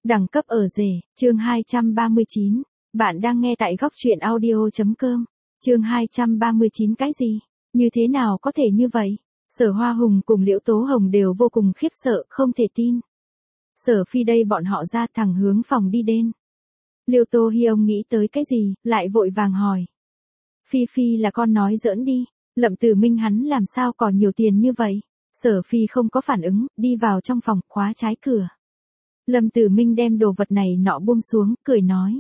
Đẳng cấp ở rể, chương 239. Bạn đang nghe tại góc truyện audio.com. Chương 239 cái gì? Như thế nào có thể như vậy? Sở Hoa Hùng cùng Liễu Tố Hồng đều vô cùng khiếp sợ, không thể tin. Sở Phi đây bọn họ ra thẳng hướng phòng đi đến. Liễu Tố Hi ông nghĩ tới cái gì, lại vội vàng hỏi. Phi Phi là con nói giỡn đi, Lâm Tử Minh hắn làm sao có nhiều tiền như vậy? Sở Phi không có phản ứng, đi vào trong phòng, khóa trái cửa. Lâm Tử Minh đem đồ vật này nọ buông xuống, cười nói.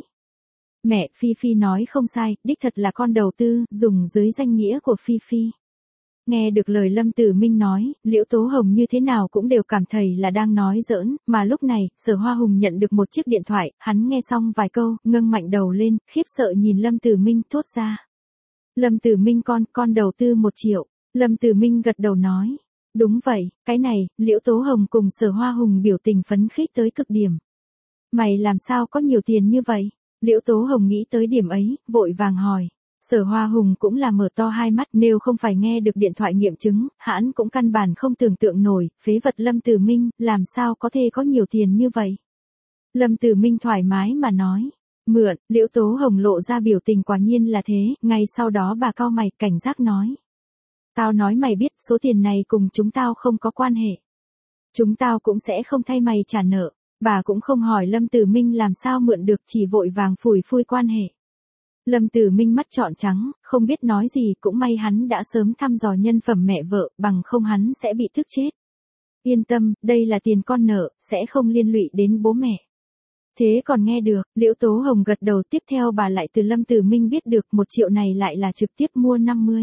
Mẹ, Phi Phi nói không sai, đích thật là con đầu tư, dùng dưới danh nghĩa của Phi Phi. Nghe được lời Lâm Tử Minh nói, Liễu Tố Hồng như thế nào cũng đều cảm thấy là đang nói giỡn, mà lúc này, Sở Hoa Hùng nhận được một chiếc điện thoại, hắn nghe xong vài câu, ngẩng mạnh đầu lên, khiếp sợ nhìn Lâm Tử Minh thốt ra. Lâm Tử Minh con đầu tư 1 triệu, Lâm Tử Minh gật đầu nói. Đúng vậy, cái này, Liễu Tố Hồng cùng Sở Hoa Hùng biểu tình phấn khích tới cực điểm. Mày làm sao có nhiều tiền như vậy? Liễu Tố Hồng nghĩ tới điểm ấy, vội vàng hỏi. Sở Hoa Hùng cũng là mở to hai mắt, nếu không phải nghe được điện thoại nghiệm chứng, hắn cũng căn bản không tưởng tượng nổi, phế vật Lâm Tử Minh, làm sao có thể có nhiều tiền như vậy? Lâm Tử Minh thoải mái mà nói. Mượn, Liễu Tố Hồng lộ ra biểu tình quả nhiên là thế, ngay sau đó bà cau mày, cảnh giác nói. Tao nói mày biết, số tiền này cùng chúng tao không có quan hệ. Chúng tao cũng sẽ không thay mày trả nợ. Bà cũng không hỏi Lâm Tử Minh làm sao mượn được, chỉ vội vàng phủi phui quan hệ. Lâm Tử Minh mắt trọn trắng, không biết nói gì, cũng may hắn đã sớm thăm dò nhân phẩm mẹ vợ, bằng không hắn sẽ bị tức chết. Yên tâm, đây là tiền con nợ, sẽ không liên lụy đến bố mẹ. Thế còn nghe được, Liễu Tố Hồng gật đầu, tiếp theo bà lại từ Lâm Tử Minh biết được 1 triệu này lại là trực tiếp mua 50.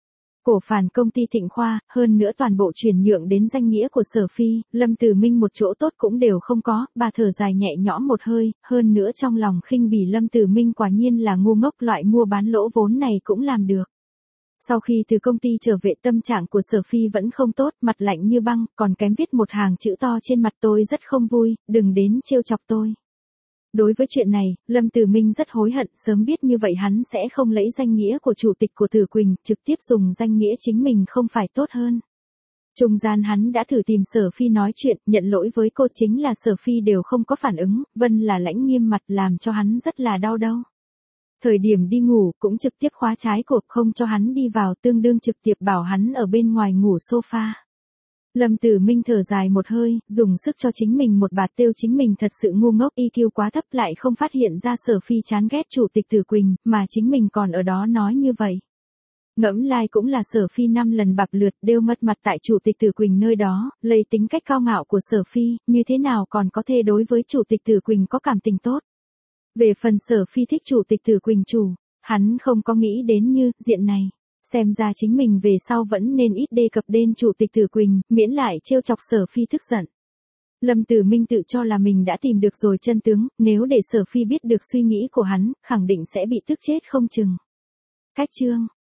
Cổ phần công ty Thịnh Khoa, hơn nữa toàn bộ chuyển nhượng đến danh nghĩa của Sở Phi, Lâm Tử Minh một chỗ tốt cũng đều không có, bà thở dài nhẹ nhõm một hơi, hơn nữa trong lòng khinh bỉ Lâm Tử Minh quả nhiên là ngu ngốc, loại mua bán lỗ vốn này cũng làm được. Sau khi từ công ty trở về, tâm trạng của Sở Phi vẫn không tốt, mặt lạnh như băng, còn kém viết một hàng chữ to trên mặt. Tôi rất không vui, đừng đến trêu chọc tôi. Đối với chuyện này, Lâm Tử Minh rất hối hận, sớm biết như vậy hắn sẽ không lấy danh nghĩa của chủ tịch của Tử Quỳnh, trực tiếp dùng danh nghĩa chính mình không phải tốt hơn. Trung gian hắn đã thử tìm Sở Phi nói chuyện, nhận lỗi với cô, chính là Sở Phi đều không có phản ứng, Vân là lãnh nghiêm mặt làm cho hắn rất là đau đầu. Thời điểm đi ngủ cũng trực tiếp khóa trái cột, không cho hắn đi vào, tương đương trực tiếp bảo hắn ở bên ngoài ngủ sofa. Lâm Tử Minh thở dài một hơi, dùng sức cho chính mình một bạt têu chính mình thật sự ngu ngốc, EQ quá thấp, lại không phát hiện ra Sở Phi chán ghét chủ tịch Tử Quỳnh, mà chính mình còn ở đó nói như vậy. Ngẫm lại cũng là Sở Phi 5 lần bạc lượt đều mất mặt tại chủ tịch Tử Quỳnh nơi đó, lấy tính cách cao ngạo của Sở Phi, như thế nào còn có thể đối với chủ tịch Tử Quỳnh có cảm tình tốt. Về phần Sở Phi thích chủ tịch Tử Quỳnh hắn không có nghĩ đến như diện này. Xem ra chính mình về sau vẫn nên ít đề cập đến chủ tịch Tử Quỳnh, miễn lại trêu chọc Sở Phi tức giận. Lâm Tử Minh tự cho là mình đã tìm được rồi chân tướng, nếu để Sở Phi biết được suy nghĩ của hắn, khẳng định sẽ bị tức chết không chừng. Cách chương